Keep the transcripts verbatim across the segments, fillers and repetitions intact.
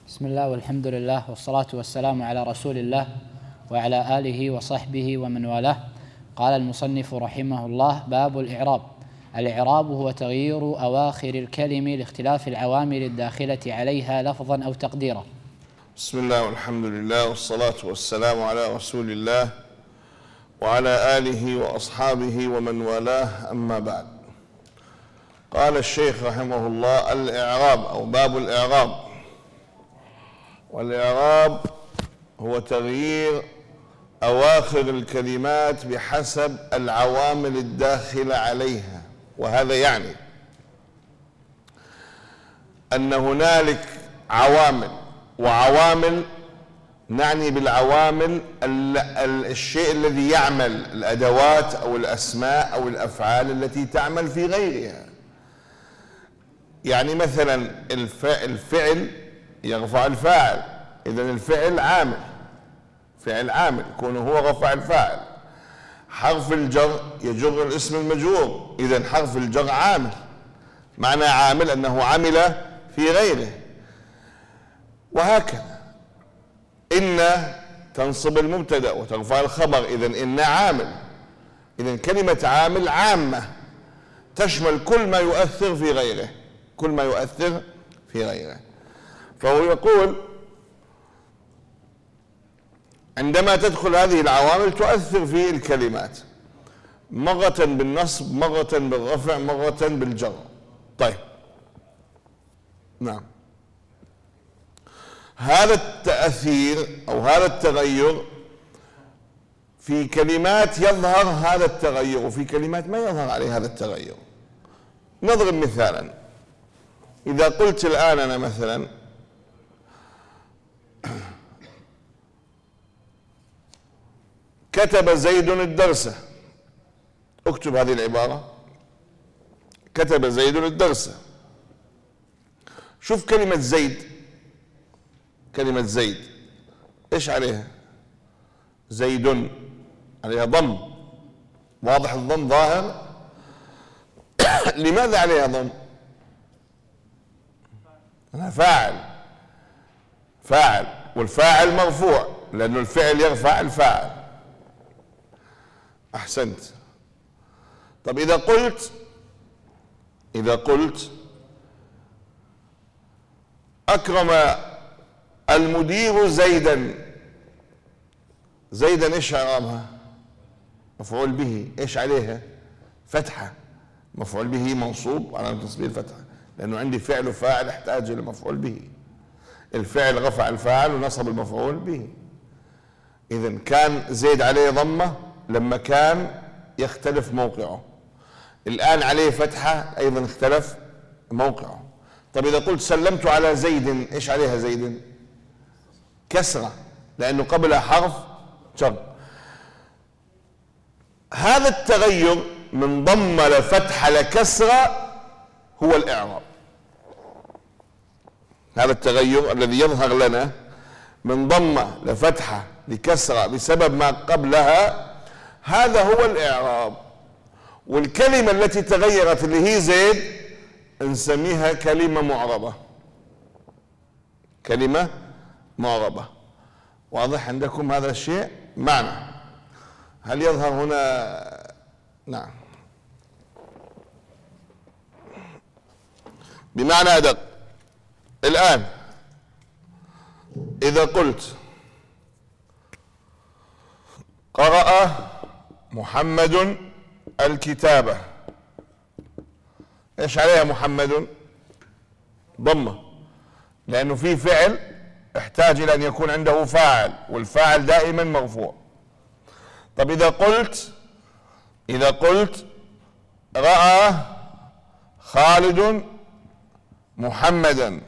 بسم الله والحمد لله والصلاة والسلام على رسول الله وعلى آله وصحبه ومن والاه. قال المصنف رحمه الله: باب الإعراب. الإعراب هو تغيير أواخر الكلم لاختلاف العوامل الداخلة عليها لفظا أو تقديرا. بسم الله والحمد لله والصلاة والسلام على رسول الله وعلى آله وأصحابه ومن والاه، أما بعد. قال الشيخ رحمه الله: الإعراب أو باب الإعراب. والإعراب هو تغيير أواخر الكلمات بحسب العوامل الداخلة عليها، وهذا يعني أن هنالك عوامل وعوامل، نعني بالعوامل الشيء الذي يعمل، الأدوات أو الأسماء أو الأفعال التي تعمل في غيرها. يعني مثلا الفعل يرفع الفاعل، إذن الفعل عامل، فعل عامل كونه هو رفع الفاعل. حرف الجر يجر الاسم المجرور، إذن حرف الجر عامل. معنى عامل أنه عمل في غيره، وهكذا. إن تنصب المبتدأ وترفع الخبر، إذن إن عامل. إذن كلمة عامل عامة تشمل كل ما يؤثر في غيره، كل ما يؤثر في غيره. فهو يقول: عندما تدخل هذه العوامل تؤثر في الكلمات، مرة بالنصب، مرة بالرفع، مرة بالجر. طيب، نعم، هذا التأثير أو هذا التغير في كلمات يظهر هذا التغير، وفي كلمات ما يظهر عليه هذا التغير. نضرب مثالا. إذا قلت الآن أنا مثلا: كتب زيد الدرس، اكتب هذه العبارة: كتب زيد الدرس. شوف كلمة زيد، كلمة زيد ايش عليها؟ زيد عليها ضم، واضح الضم ظاهر. لماذا عليها ضم؟ أنا فاعل، فاعل، والفاعل مرفوع لأنه الفعل يرفع الفاعل. أحسنت. طب إذا قلت إذا قلت أكرم المدير زيدا، زيدا ايش اعرابها؟ مفعول به، ايش عليها؟ فتحة. مفعول به منصوب على تصبير الفتحة، لأنه عندي فعل وفاعل احتاج إلى مفعول به. الفعل رفع الفاعل ونصب المفعول به. إذن كان زيد عليه ضمة لما كان يختلف موقعه، الآن عليه فتحة أيضا اختلف موقعه. طب إذا قلت سلمت على زيد، إيش عليها زيد؟ كسرة، لأنه قبلها حرف جر. هذا التغير من ضمة لفتحة لكسرة هو الإعراب. هذا التغير الذي يظهر لنا من ضمة لفتحة لكسرة بسبب ما قبلها، هذا هو الإعراب. والكلمة التي تغيرت اللي هي زيد نسميها كلمة معربة، كلمة معربة. واضح عندكم هذا الشيء؟ معنى هل يظهر هنا؟ نعم، بمعنى أدق. الآن إذا قلت قرأ محمد الكتابة، ايش عليها محمد؟ ضمة، لأنه في فعل احتاج إلى أن يكون عنده فاعل، والفاعل دائما مرفوع. طب إذا قلت إذا قلت رأى خالد محمدا،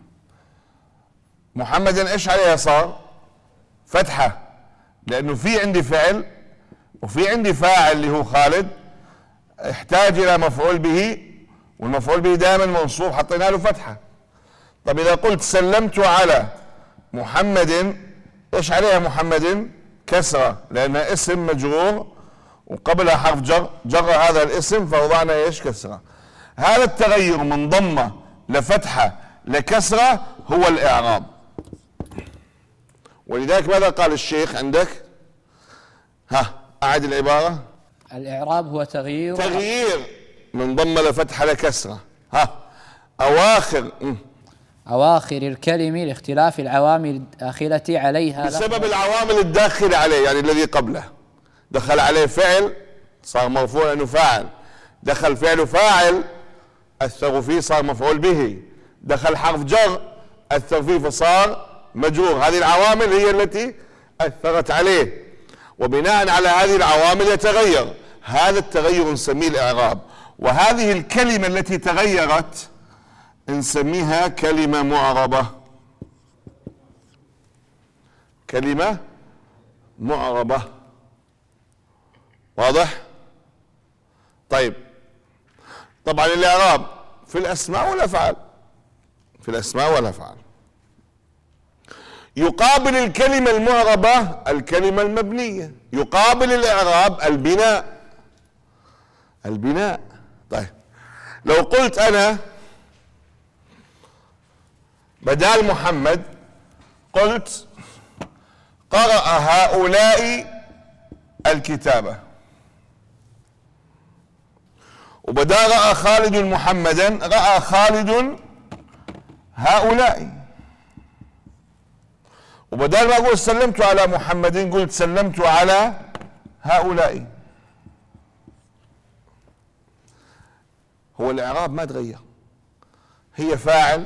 محمدا ايش عليها صار؟ فتحة، لأنه في عندي فعل وفي عندي فاعل اللي هو خالد، احتاج إلى مفعول به، والمفعول به دائما منصوب، حطينا له فتحة. طب إذا قلت سلمت على محمد، ايش عليها محمد؟ كسرة، لأنها اسم مجرور وقبلها حرف جر، جر هذا الاسم فوضعنا ايش؟ كسرة. هذا التغير من ضمة لفتحة لكسرة هو الإعراب. ولذلك ماذا قال الشيخ عندك؟ ها أعد العبارة. الإعراب هو تغيير تغيير من ضم لفتحة لكسرة. ها أواخر أواخر الكلم لاختلاف العوامل الداخلة عليها بسبب العوامل الداخلة عليه، يعني الذي قبله. دخل عليه فعل صار مرفوع لأنه فاعل، دخل فعل فاعل أثر فيه صار مفعول به، دخل حرف جر أثر فيه فصار مجرور. هذه العوامل هي التي أثرت عليه، وبناء على هذه العوامل يتغير. هذا التغير نسميه الإعراب. وهذه الكلمة التي تغيرت نسميها كلمة معربة. كلمة معربة. واضح؟ طيب، طبعا الإعراب في الأسماء والأفعال، في الأسماء والأفعال. يقابل الكلمة المعربة الكلمة المبنية، يقابل الإعراب البناء. البناء. طيب، لو قلت أنا بدال محمد قلت قرأ هؤلاء الكتابة، وبدال رأى خالد محمدا رأى خالد هؤلاء، وبدال ما أقول سلمت على محمد قلت سلمت على هؤلاء. هو الإعراب ما تغير، هي فاعل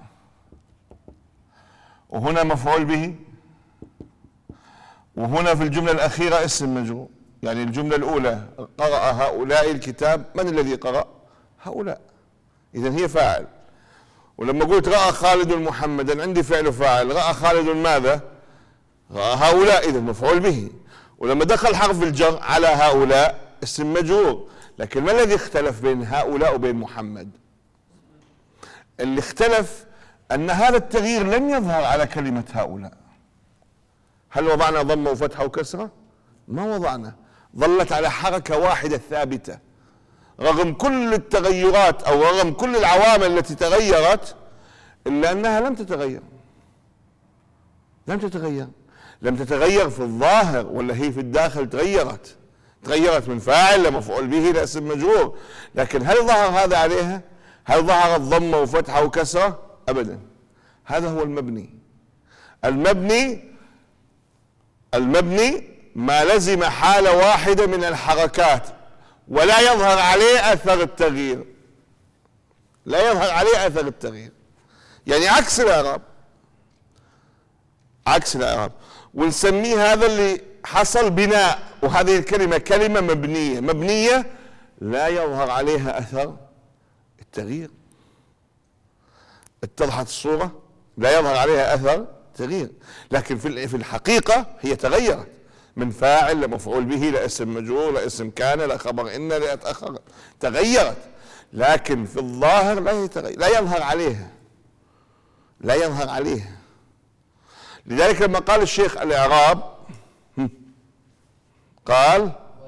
وهنا مفعول به، وهنا في الجملة الأخيرة اسم مجرور. يعني الجملة الأولى قرأ هؤلاء الكتاب، من الذي قرأ؟ هؤلاء، إذن هي فاعل. ولما قلت رأى خالد محمدا عندي فعل فاعل، رأى خالد ماذا؟ رأى هؤلاء، إذن مفعول به. ولما دخل حرف الجر على هؤلاء اسم مجرور. لكن ما الذي اختلف بين هؤلاء وبين محمد؟ اللي اختلف أن هذا التغيير لم يظهر على كلمة هؤلاء. هل وضعنا ضمة وفتحة وكسرة؟ ما وضعنا، ظلت على حركة واحدة ثابتة رغم كل التغيرات أو رغم كل العوامل التي تغيرت، إلا أنها لم تتغير. لم تتغير لم تتغير في الظاهر، ولا هي في الداخل تغيرت. تغيرت من فاعل لمفعول به لاسم مجرور. لكن هل ظهر هذا عليها؟ هل ظهرت ضمة وفتحة وكسرة؟ أبدا. هذا هو المبني. المبني المبني ما لزم حالة واحدة من الحركات ولا يظهر عليه أثر التغيير. لا يظهر عليه أثر التغيير، يعني عكس الإعراب. عكس الإعراب. ونسميه هذا اللي حصل بناء. وهذه الكلمة كلمة مبنية. مبنية لا يظهر عليها أثر التغيير. اتضحت الصورة؟ لا يظهر عليها أثر تغيير. لكن في الحقيقة هي تغيرت من فاعل لمفعول به لاسم مجرور لاسم كان لخبر إن ليتأخر. تغيرت، لكن في الظاهر لا يتغير، لا يظهر عليها، لا يظهر عليها. لذلك لما قال الشيخ الإعراب قال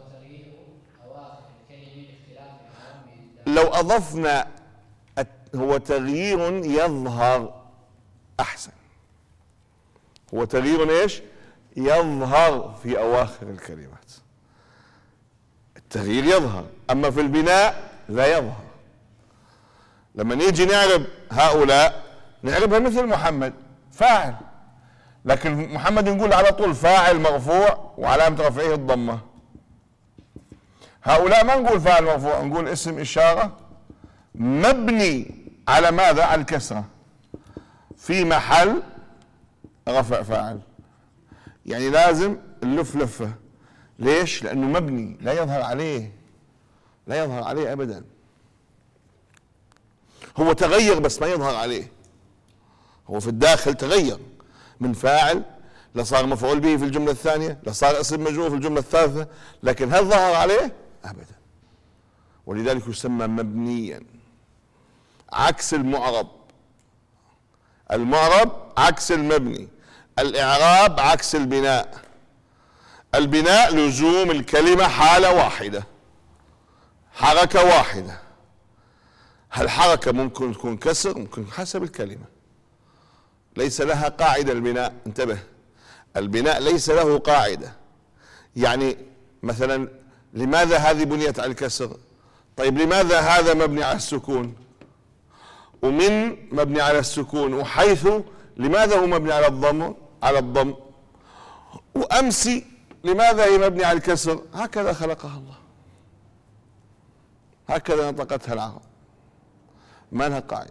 لو أضفنا هو تغيير يظهر أحسن. هو تغيير ايش؟ يظهر في أواخر الكلمات. التغيير يظهر، أما في البناء لا يظهر. لما نيجي نعرب هؤلاء نعربها مثل محمد فاعل، لكن محمد نقول على طول فاعل مرفوع وعلامة رفعه الضمة. هؤلاء ما نقول فاعل مرفوع، نقول اسم إشارة مبني على ماذا؟ على الكسرة في محل رفع فاعل. يعني لازم اللف لفة. ليش؟ لأنه مبني لا يظهر عليه، لا يظهر عليه أبدا. هو تغير بس ما يظهر عليه. هو في الداخل تغير من فاعل لصار مفعول به في الجملة الثانية، لصار اسم مجرور في الجملة الثالثة، لكن هل ظهر عليه؟ أبدا. ولذلك يسمى مبنيا، عكس المعرب. المعرب عكس المبني، الإعراب عكس البناء. البناء لزوم الكلمة حالة واحدة، حركة واحدة. هالحركة ممكن تكون كسر، ممكن حسب الكلمة، ليس لها قاعدة. البناء انتبه، البناء ليس له قاعدة. يعني مثلا لماذا هذه بنيت على الكسر؟ طيب لماذا هذا مبني على السكون؟ ومن مبني على السكون، وحيث لماذا هو مبني على الضم على الضم، وأمس لماذا هي مبني على الكسر؟ هكذا خلقها الله، هكذا نطقتها العرب، ما لها قاعدة.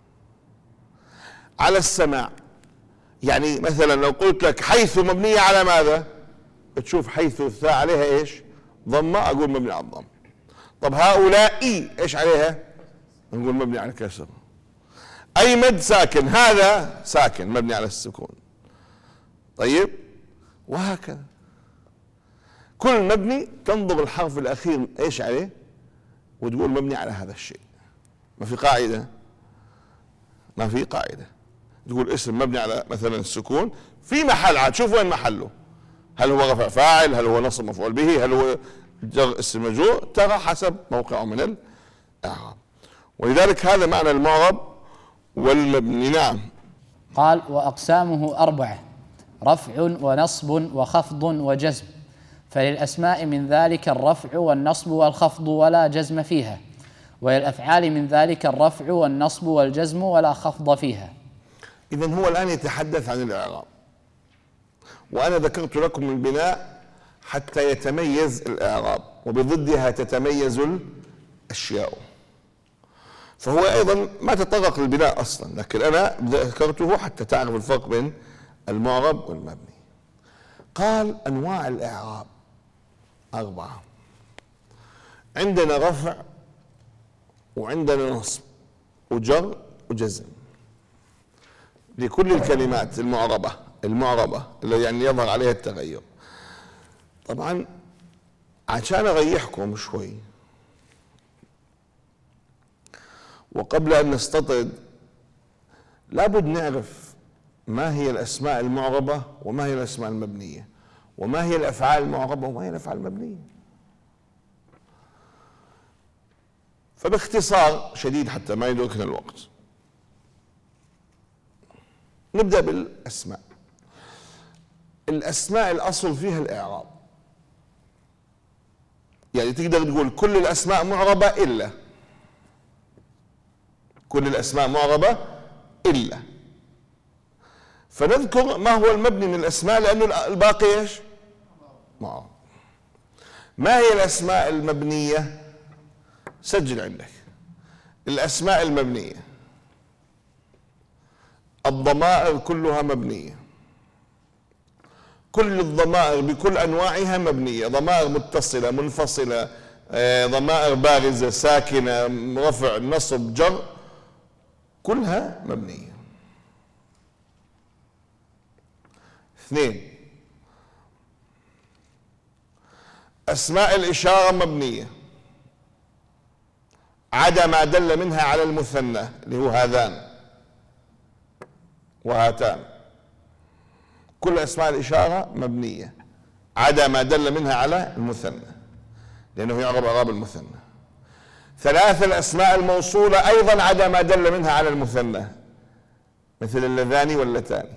على السماع، يعني مثلا لو قلت لك حيث مبنية على ماذا؟ تشوف حيث الثاء عليها ايش؟ ضمة، اقول مبني على الضم. طب هؤلاء ايش عليها؟ نقول مبني على الكسر. اي مد ساكن، هذا ساكن مبني على السكون. طيب وهكذا كل مبني تنظر الحرف الاخير ايش عليه وتقول مبني على هذا الشيء. ما في قاعدة، ما في قاعدة. تقول اسم مبني على مثلا السكون في محل، عاد شوف وين محله، هل هو رفع فاعل، هل هو نصب مفعول به، هل هو جر اسم مجرور، ترى حسب موقعه من الإعراب. ولذلك هذا معنى المعرب والمبني. نعم. قال وأقسامه أربعة: رفع ونصب وخفض وجزم، فللأسماء من ذلك الرفع والنصب والخفض ولا جزم فيها، وللأفعال من ذلك الرفع والنصب والجزم ولا خفض فيها. إذن هو الآن يتحدث عن الإعراب، وأنا ذكرت لكم البناء حتى يتميز الإعراب، وبضدها تتميز الأشياء. فهو أيضا ما تطرق للبناء أصلا، لكن أنا ذكرته حتى تعرف الفرق بين المعرب والمبني. قال أنواع الإعراب أربعة: عندنا رفع، وعندنا نصب، وجر، وجزم، لكل الكلمات المعربة المعربة اللي يعني يظهر عليها التغير. طبعا عشان أريحكم شوي وقبل أن نستطرد لابد نعرف ما هي الأسماء المعربة وما هي الأسماء المبنية، وما هي الأفعال المعربة وما هي الأفعال المبنية. فباختصار شديد حتى ما يدركنا الوقت نبدأ بالأسماء. الأسماء الأصل فيها الإعراب، يعني تقدر تقول كل الأسماء معربة إلا كل الأسماء معربة إلا فنذكر ما هو المبني من الأسماء لأنه الباقي إيش؟ معرب. ما هي الأسماء المبنية؟ سجل عندك الأسماء المبنية: الضمائر كلها مبنية، كل الضمائر بكل أنواعها مبنية، ضمائر متصلة منفصلة، ضمائر بارزة ساكنة، رفع نصب جر، كلها مبنية. اثنين: أسماء الإشارة مبنية عدا ما دل منها على المثنى اللي هو هذان وهاتان، كل أسماء الإشارة مبنية عدا ما دل منها على المثنى لأنه يعرب إعراب المثنى. ثلاث: الأسماء الموصولة أيضا عدا ما دل منها على المثنى مثل اللذان واللتان.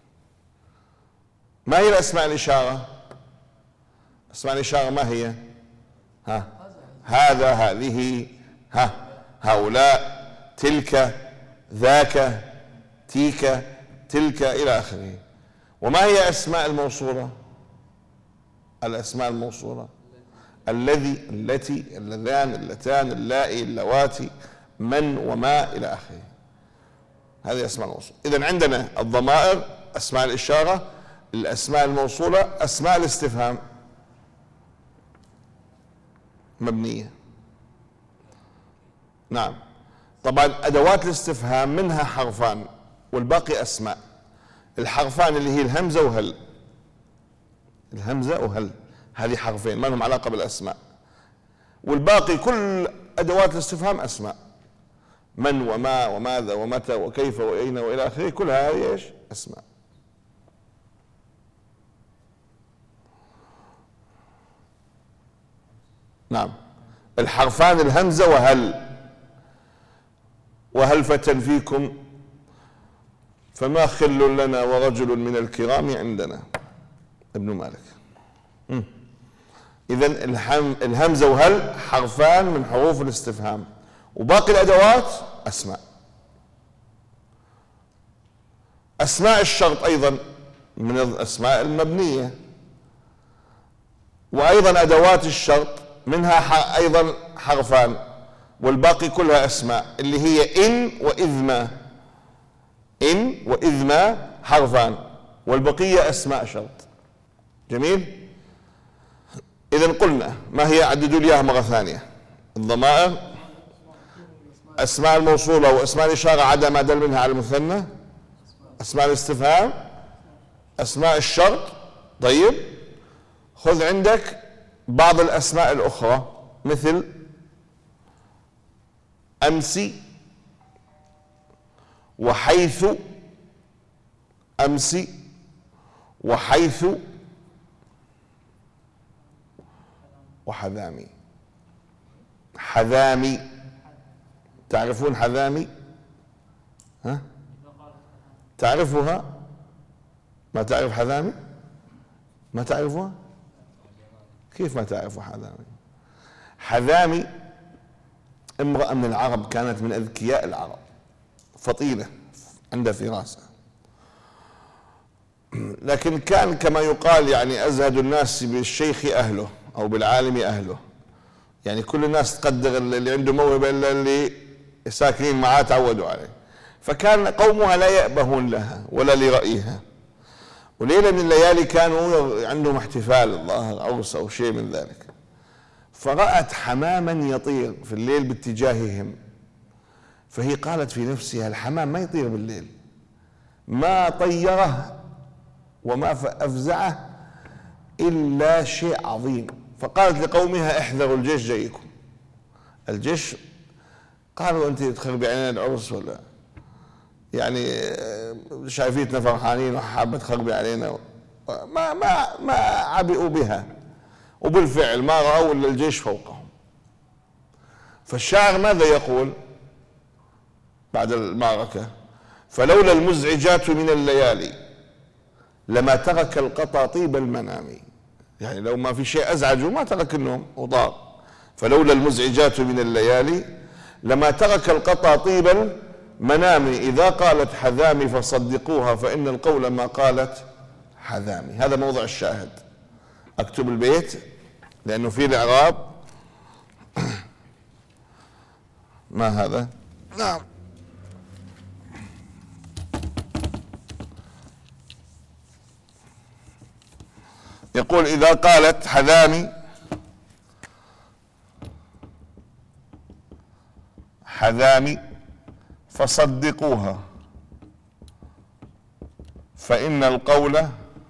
ما هي الأسماء الإشارة؟ أسماء الإشارة ما هي؟ ها هذا، هذه، ها هؤلاء، تلك، ذاك، تيك، تلك إلى آخره. وما هي أسماء الموصولة؟ الأسماء الموصولة الذي، التي، اللذان، اللتان، اللائي، اللواتي، من، وما إلى آخره. هذه أسماء الموصولة. إذن عندنا الضمائر، أسماء الإشارة، الأسماء الموصولة، أسماء الاستفهام مبنية. نعم. طبعا أدوات الاستفهام منها حرفان والباقي أسماء. الحرفان اللي هي الهمزة وهل، الهمزة وهل هذه حرفين ما لهم علاقة بالأسماء، والباقي كل أدوات الاستفهام أسماء: من وما وماذا ومتى وكيف وأين وإلى آخره، كلها هذه إيش؟ أسماء. نعم. الحرفان الهمزة وهل. وهل فتى فيكم فما خل لنا ورجل من الكرام عندنا. ابن مالك. إذن الهمزة وهل حرفان من حروف الاستفهام، وباقي الأدوات أسماء. أسماء الشرط أيضا من الأسماء المبنية، وأيضا أدوات الشرط منها أيضا حرفان، والباقي كلها أسماء، اللي هي إن وإذ ما. إن وإذ ما حرفان، والبقية أسماء شرط. جميل. إذن قلنا ما هي؟ عددوا لي إياها مرة ثانية. الضمائر، أسماء الموصولة وأسماء الإشارة عدا ما دل منها على المثنى، أسماء الاستفهام، أسماء الشرط. طيب، خذ عندك بعض الأسماء الأخرى مثل أمسي وحيث، أمسي وحيث وحذامي. حذامي، تعرفون حذامي؟ ها؟ تعرفها؟ ما تعرف حذامي؟ ما تعرفها؟ كيف ما تعرفوا حذامي؟ حذامي امرأة من العرب، كانت من أذكياء العرب، فطيلة عندها فراسة، لكن كان كما يقال يعني أزهد الناس بالشيخ أهله أو بالعالم أهله. يعني كل الناس تقدر اللي عنده موهبة إلا اللي ساكنين معاه تعودوا عليه. فكان قومها لا يأبهون لها ولا لرأيها. وليلة من الليالي كانوا عندهم احتفال، الظاهر عرس أو شيء من ذلك، فرأت حماما يطير في الليل باتجاههم. فهي قالت في نفسها: الحمام ما يطير بالليل، ما طيره وما أفزعه إلا شيء عظيم. فقالت لقومها: احذروا الجيش جايكم. الجيش قالوا: أنت تخربي علينا العرس ولا يعني شايفيتنا فرحانين وحابة تخربي علينا؟ ما ما ما عبئوا بها، وبالفعل ما رأوا إلا الجيش فوقهم. فالشاعر ماذا يقول بعد المعركة؟ فلولا المزعجات من الليالي لما ترك القطا طيب المنام. يعني لو ما في شيء أزعجه ما ترك النوم وضار. فلولا المزعجات من الليالي لما ترك القطا طيب المنام، إذا قالت حذامي فصدقوها فإن القول ما قالت حذامي. هذا موضع الشاهد. أكتب البيت لأنه في الإعراب. ما هذا؟ نعم. يقول: إذا قالت حذامي حذامي فصدقوها فإن القول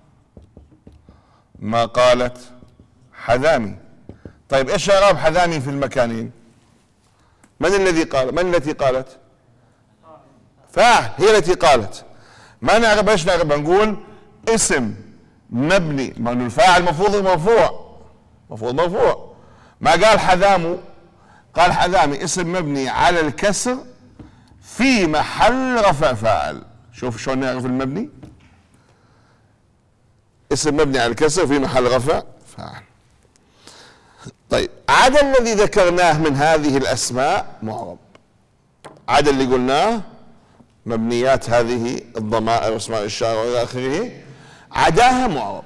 ما قالت حذامي. طيب ايش اعراب حذامي في المكانين؟ من الذي قال؟ من التي قالت؟ فاعل، هي التي قالت. ما نعرف ايش نعرف؟ نقول اسم مبني، ما انه الفاعل مفروض مرفوع، مفروض مرفوع. ما قال حذامه، قال حذامي اسم مبني على الكسر في محل رفع فاعل. شوف شلون نعرف المبني؟ اسم مبني على الكسر في محل رفع فاعل. طيب، عدا الذي ذكرناه من هذه الأسماء معرب، عدا اللي قلناه مبنيات هذه الضمائر واسماء الإشارة وإلى آخره، عداها معرب.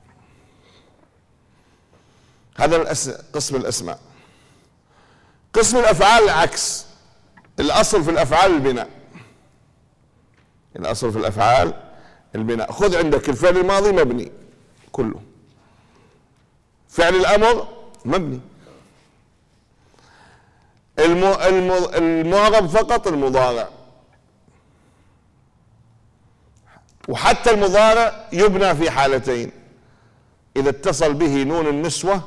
هذا قسم الأسماء. قسم الأفعال العكس. الأصل في الأفعال البناء. الأصل في الأفعال البناء. خذ عندك الفعل الماضي مبني كله، فعل الأمر مبني، المعرب فقط المضارع، وحتى المضارع يبنى في حالتين: إذا اتصل به نون النسوة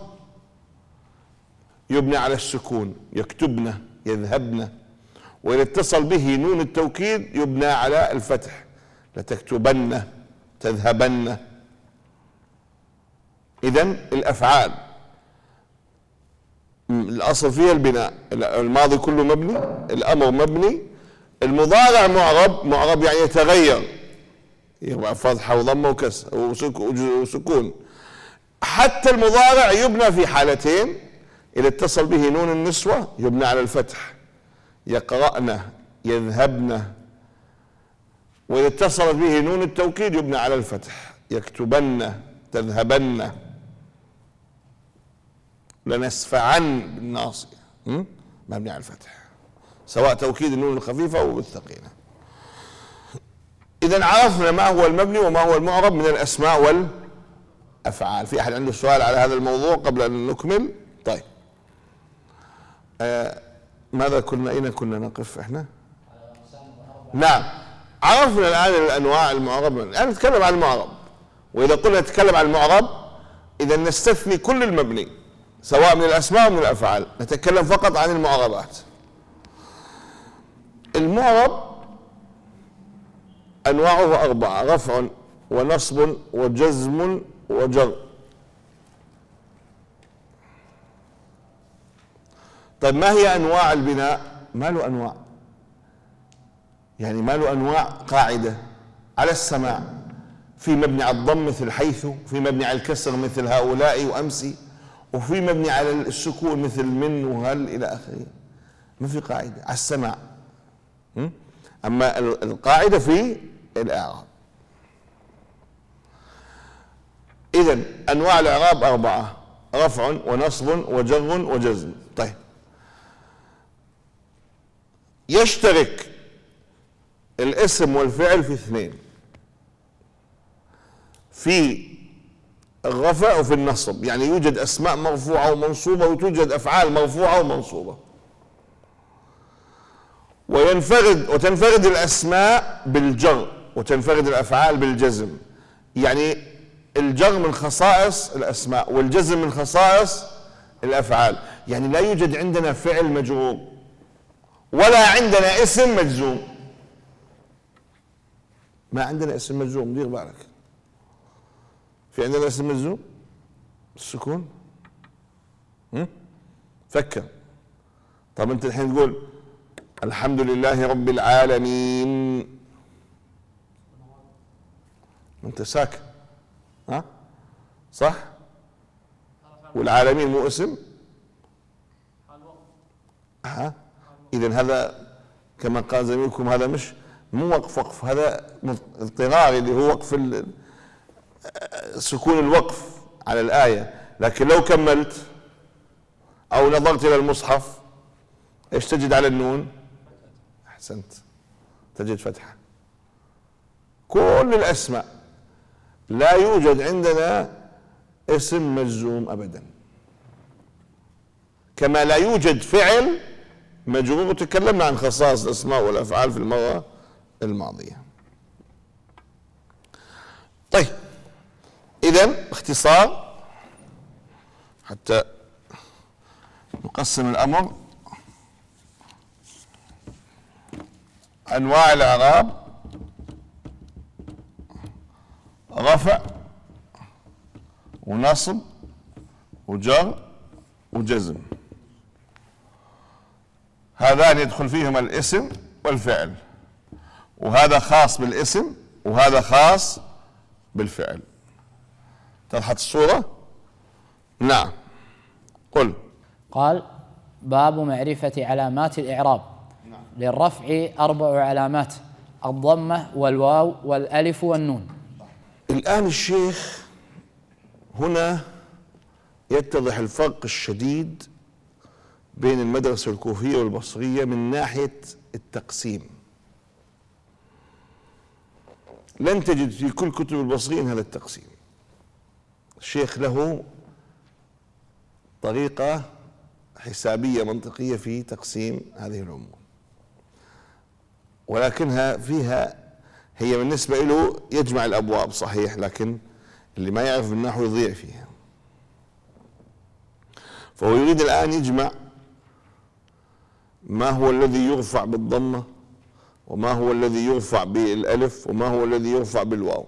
يبنى على السكون، يكتبن يذهبن، وإذا اتصل به نون التوكيد يبنى على الفتح، لتكتبن تذهبن. إذن الأفعال الأصل فيها البناء، الماضي كله مبني، الأمر مبني، المضارع معرب. معرب يعني يتغير، يبقى فتحة وضمة وكسر وسكون. حتى المضارع يبنى في حالتين: إذا اتصل به نون النسوة يبنى على الفتح، يقرأن يذهبن، وإذا اتصلت به نون التوكيد يبنى على الفتح، يكتبن تذهبن، لنسفعن بالناصية مبني على الفتح، سواء توكيد النون الخفيفة أو بالثقيلة. إذن عرفنا ما هو المبني وما هو المعرب من الأسماء والأفعال. في أحد عنده سؤال على هذا الموضوع قبل أن نكمل؟ طيب، آه ماذا كنا أين كنا نقف إحنا؟ نعم، عرفنا الآن الأنواع المعرب. الآن نتكلم عن المعرب، وإذا قلنا نتكلم عن المعرب إذا نستثني كل المبني سواء من الأسماء ومن الأفعال، نتكلم فقط عن المعربات. المعرب أنواعه أربعة: رفع ونصب وجزم وجر. طيب ما هي أنواع البناء؟ ما له أنواع، يعني ما له أنواع قاعدة على السماع. في مبني على الضم مثل حيث، في مبني على الكسر مثل هؤلاء وأمسي، وفي مبني على السكون مثل من وهل إلى آخره. ما في قاعدة على السماع، أما القاعدة في الإعراب. إذن أنواع الإعراب أربعة: رفع ونصب وجر وجزم. طيب، يشترك الاسم والفعل في اثنين: في الرفع وفي النصب، يعني يوجد أسماء مرفوعة ومنصوبة وتوجد أفعال مرفوعة ومنصوبة. وينفرد وتنفرد الأسماء بالجر وتنفرد الأفعال بالجزم. يعني الجر من خصائص الأسماء والجزم من خصائص الأفعال. يعني لا يوجد عندنا فعل مجرور ولا عندنا اسم مجزوم. ما عندنا اسم مجزوم، دير بالك. في عندنا اسم مجزوم السكون؟ فكر. طب انت الحين تقول الحمد لله رب العالمين، انت ساكن، ها صح؟ والعالمين مو اسم؟ ها اذا هذا كما قال زميلكم هذا مش مو وقف وقف، هذا اضطراري اللي هو وقف سكون الوقف على الآية. لكن لو كملت أو نظرت إلى المصحف إيش تجد على النون؟ أحسنت، تجد فتحة. كل الأسماء لا يوجد عندنا اسم مجزوم أبدا، كما لا يوجد فعل مجرور. وتكلمنا عن خصائص الأسماء والأفعال في المرة الماضية. طيب، إذن باختصار حتى نقسم الأمر: أنواع الإعراب رفع ونصب وجر وجزم. هذان يدخل فيهما الاسم والفعل، وهذا خاص بالاسم وهذا خاص بالفعل. تضحت الصورة؟ نعم، قل. قال: باب معرفة علامات الإعراب. نعم. للرفع أربع علامات: الضمة والواو والألف والنون. الآن الشيخ هنا يتضح الفرق الشديد بين المدرسة الكوفية والبصرية من ناحية التقسيم. لن تجد في كل كتب البصريين هذا التقسيم. الشيخ له طريقة حسابية منطقية في تقسيم هذه الأمور، ولكنها فيها هي بالنسبة له يجمع الأبواب صحيح، لكن اللي ما يعرف النحو يضيع فيها. فهو يريد الآن يجمع ما هو الذي يرفع بالضمة وما هو الذي يرفع بالألف وما هو الذي يرفع بالواو،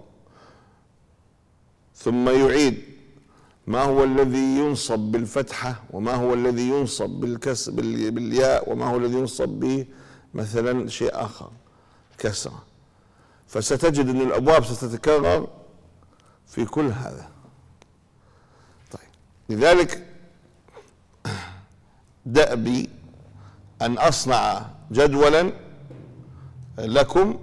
ثم يعيد ما هو الذي ينصب بالفتحة وما هو الذي ينصب بالكسر بالياء وما هو الذي ينصب به مثلا شيء آخر كسرة، فستجد أن الأبواب ستتكرر في كل هذا. طيب، لذلك دأبي أن أصنع جدولا لكم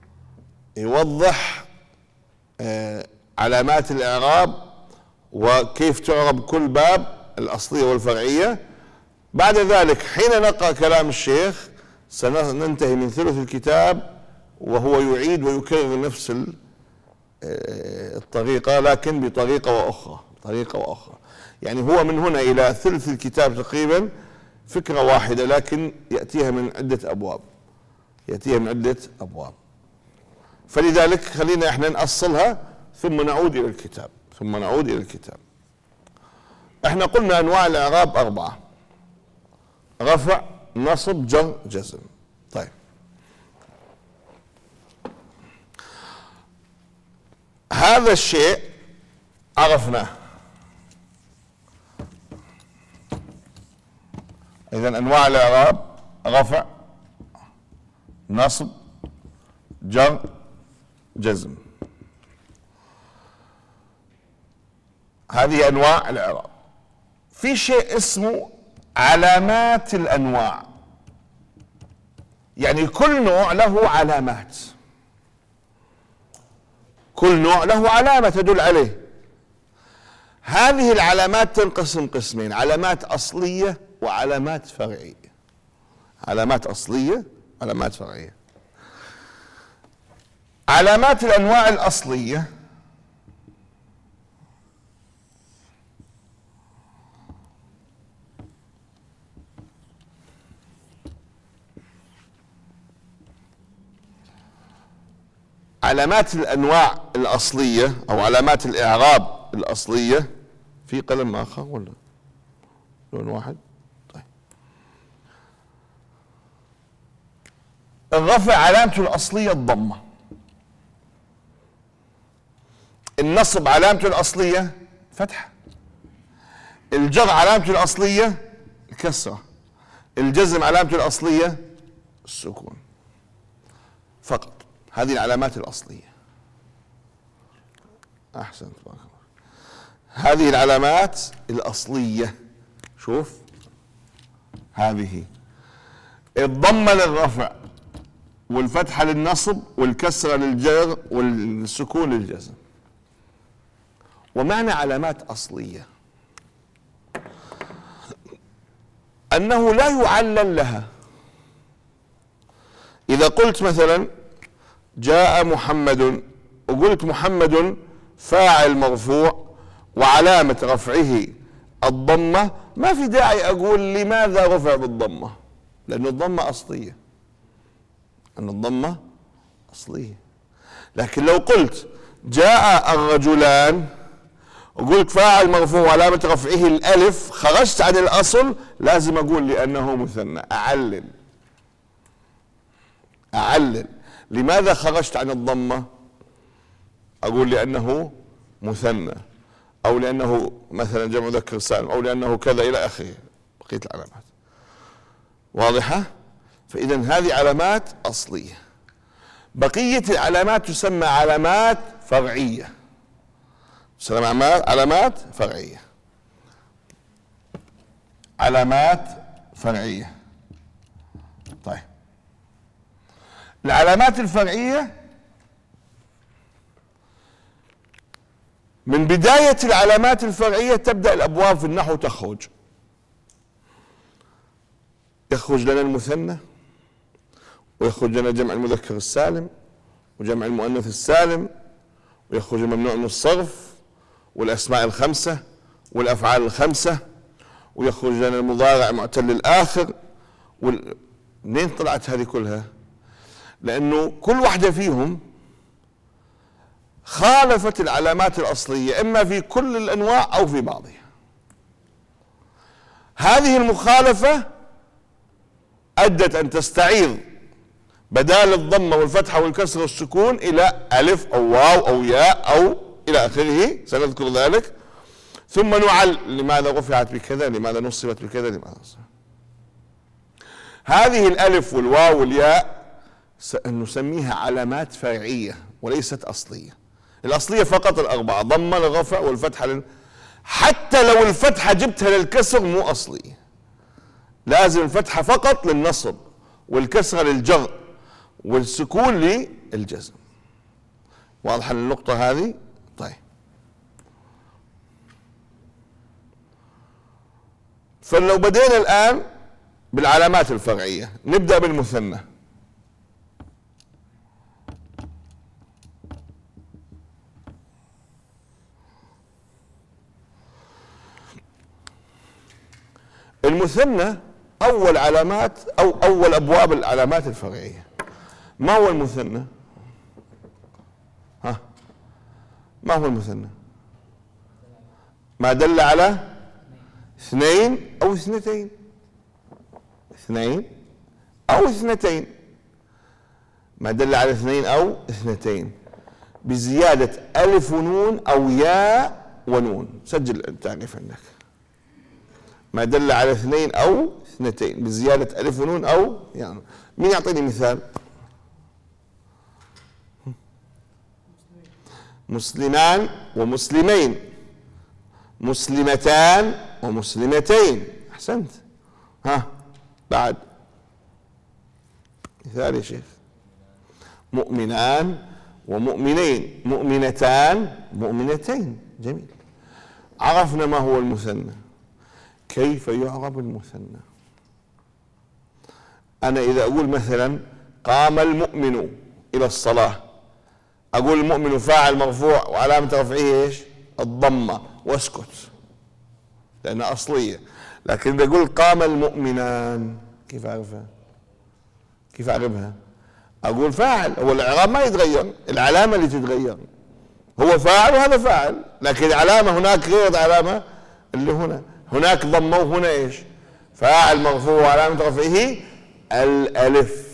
يوضح علامات الإعراب وكيف تعرب كل باب، الأصلية والفرعية. بعد ذلك حين نقرأ كلام الشيخ سننتهي من ثلث الكتاب وهو يعيد ويكرر نفس الطريقة لكن بطريقة وأخرى طريقة وأخرى يعني هو من هنا إلى ثلث الكتاب تقريبا فكرة واحدة لكن يأتيها من عدة أبواب يأتيها من عدة أبواب فلذلك خلينا احنا نأصلها ثم نعود إلى الكتاب ثم نعود إلى الكتاب. احنا قلنا أنواع الإعراب أربعة: رفع، نصب، جر، جزم. طيب، هذا الشيء عرفناه. إذن أنواع الإعراب رفع، نصب، جر، جزم. هذه أنواع الإعراب. في شيء اسمه علامات الأنواع، يعني كل نوع له علامات، كل نوع له علامة تدل عليه. هذه العلامات تنقسم قسمين: علامات أصلية وعلامات فرعية. علامات أصلية، علامات فرعية. علامات الأنواع الأصلية علامات الأنواع الأصلية أو علامات الإعراب الأصلية. في قلم آخر ولا لون واحد؟ طيب، الرفع علامته الأصلية الضمة، النصب علامته الأصلية فتحة، الجر علامته الأصلية الكسرة، الجزم علامته الأصلية السكون فقط. هذه العلامات الأصلية. أحسنت، بارك الله. هذه العلامات الأصلية. شوف، هذه الضمة للرفع والفتحة للنصب والكسرة للجر والسكون للجزم. ومعنى علامات أصلية أنه لا يعلل لها. إذا قلت مثلا جاء محمد وقلت محمد فاعل مرفوع وعلامة رفعه الضمة، ما في داعي أقول لماذا رفع بالضمة، لأن الضمة أصلية، أن الضمة أصلية. لكن لو قلت جاء الرجلان وقلت فاعل مرفوع وعلامة رفعه الألف، خرجت عن الأصل، لازم أقول لأنه مثنى، أعلل أعلل لماذا خرجت عن الضمة؟ أقول لأنه مثنى، أو لأنه مثلا جمع مذكر سالم، أو لأنه كذا إلى آخره، بقية العلامات واضحة؟ فإذا هذه علامات أصلية. بقية العلامات تسمى علامات فرعية، تسمى علامات فرعية. علامات فرعية. طيب، العلامات الفرعية من بداية العلامات الفرعية تبدأ الأبواب في النحو تخرج. يخرج لنا المثنى، ويخرج لنا جمع المذكر السالم، وجمع المؤنث السالم، ويخرج الممنوع من الصرف، والأسماء الخمسة، والأفعال الخمسة، ويخرج لنا المضارع معتل الآخر. وال... منين طلعت هذه كلها؟ لأنه كل واحدة فيهم خالفت العلامات الأصلية، إما في كل الأنواع أو في بعضها. هذه المخالفة أدت أن تستعيض بدال الضمة والفتحة والكسر والسكون إلى ألف أو واو أو ياء أو إلى آخره، سنذكر ذلك. ثم نعل لماذا رفعت بكذا، لماذا نصبت بكذا، لماذا نصبت. هذه الألف والواو والياء نسميها علامات فرعية وليست أصلية. الأصلية فقط الأربعة: ضمة للرفع والفتحة لل... حتى لو الفتحة جبتها للكسر مو أصلية، لازم الفتحة فقط للنصب والكسرة للجر والسكون للجزم. واضحة النقطة هذه؟ طيب، فلو بدينا الآن بالعلامات الفرعية نبدأ بالمثنى. المثنى أول علامات أو أول أبواب العلامات الفرعية. ما هو المثنى؟ ها، ما هو المثنى؟ ما دل على اثنين أو اثنتين، اثنين أو اثنتين، ما دل على اثنين أو اثنتين بزيادة ألف ونون أو ياء ونون. سجل التعريف عندك: ما دل على اثنين أو اثنتين بزيادة ألف ونون أو يعني. مين يعطيني مثال؟ مسلمان ومسلمين، مسلمتان ومسلمتين. أحسنت. ها بعد مثال يا شيخ: مؤمنان ومؤمنين، مؤمنتان مؤمنتين. جميل. عرفنا ما هو المثنى. كيف يعرب المثنى؟ أنا إذا أقول مثلا قام المؤمن إلى الصلاة، أقول المؤمن فاعل مرفوع وعلامة رفعه إيش؟ الضمة، واسكت لأنها أصلية. لكن إذا أقول قام المؤمنان، كيف أعرفها؟ كيف أعرفها؟ أقول فاعل، هو الإعراب ما يتغير، العلامة اللي تتغير. هو فاعل وهذا فاعل، لكن العلامة هناك غير العلامة اللي هنا. هناك ضمة وهنا إيش؟ فاعل مرفوع وعلامة رفعه الألف.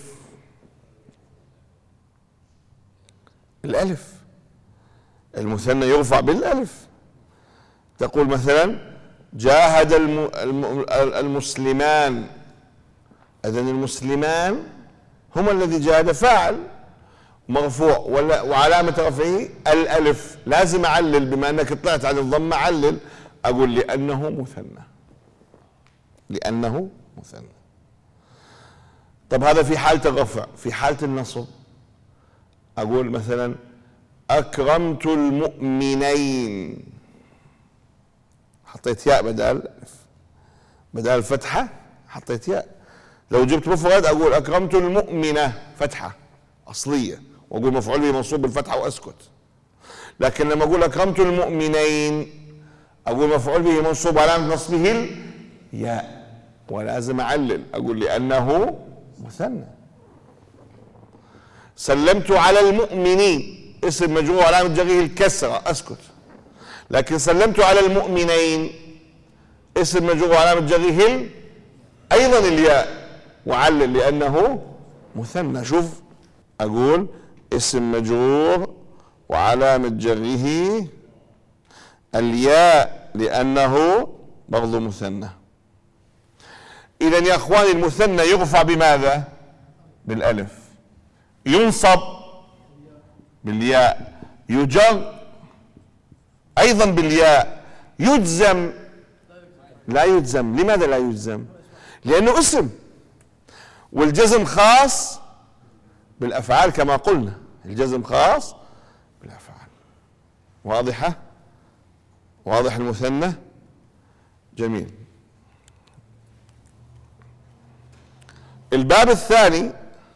الألف المثنى يرفع بالألف. تقول مثلا جاهد المسلمان، إذن المسلمان هما الذي جاهد فاعل مرفوع وعلامة رفعه الألف. لازم أعلل، بما أنك طلعت عن الضمة علل. أقول لأنه مثنى، لأنه مثنى. طب هذا في حالة الرفع. في حالة النصب أقول مثلا أكرمت المؤمنين، حطيت ياء بدال بدال الفتحة، حطيت ياء. لو جبت مفرد أقول أكرمت المؤمنة فتحة أصلية، وأقول مفعول به منصوب بالفتحة وأسكت. لكن لما أقول أكرمت المؤمنين أقول مفعول به منصوب علامة نصبه الياء، ولازم أعلل. أقول لأنه مثنى. سلمت على المؤمنين اسم مجرور علامة جره الكسرة، أسكت. لكن سلمت على المؤمنين اسم مجرور علامة جره أيضا الياء، وعلل لأنه مثنى. شوف أقول اسم مجرور وعلامة جره الياء لأنه برضو مثنى. إذن يا أخواني المثنى يرفع بماذا؟ بالألف، ينصب بالياء، يجر أيضا بالياء، يجزم لا يجزم. لماذا لا يجزم؟ لأنه اسم، والجزم خاص بالأفعال كما قلنا، الجزم خاص بالأفعال. واضحة؟ واضح المثنى؟ جميل. الباب الثاني،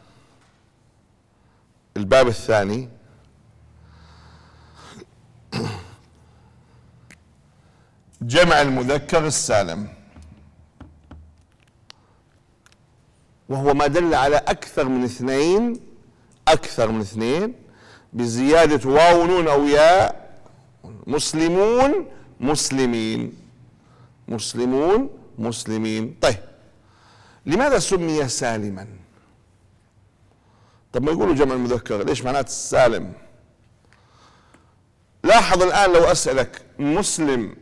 الباب الثاني جمع المذكر السالم، وهو ما دل على أكثر من اثنين، أكثر من اثنين بزيادة واو نون أو ياء. مسلمون مسلمين، مسلمون مسلمين. طيب لماذا سمي سالما؟ طب ما يقولوا جمع المذكر، ليش معناته السالم؟ لاحظ الآن لو أسألك مسلم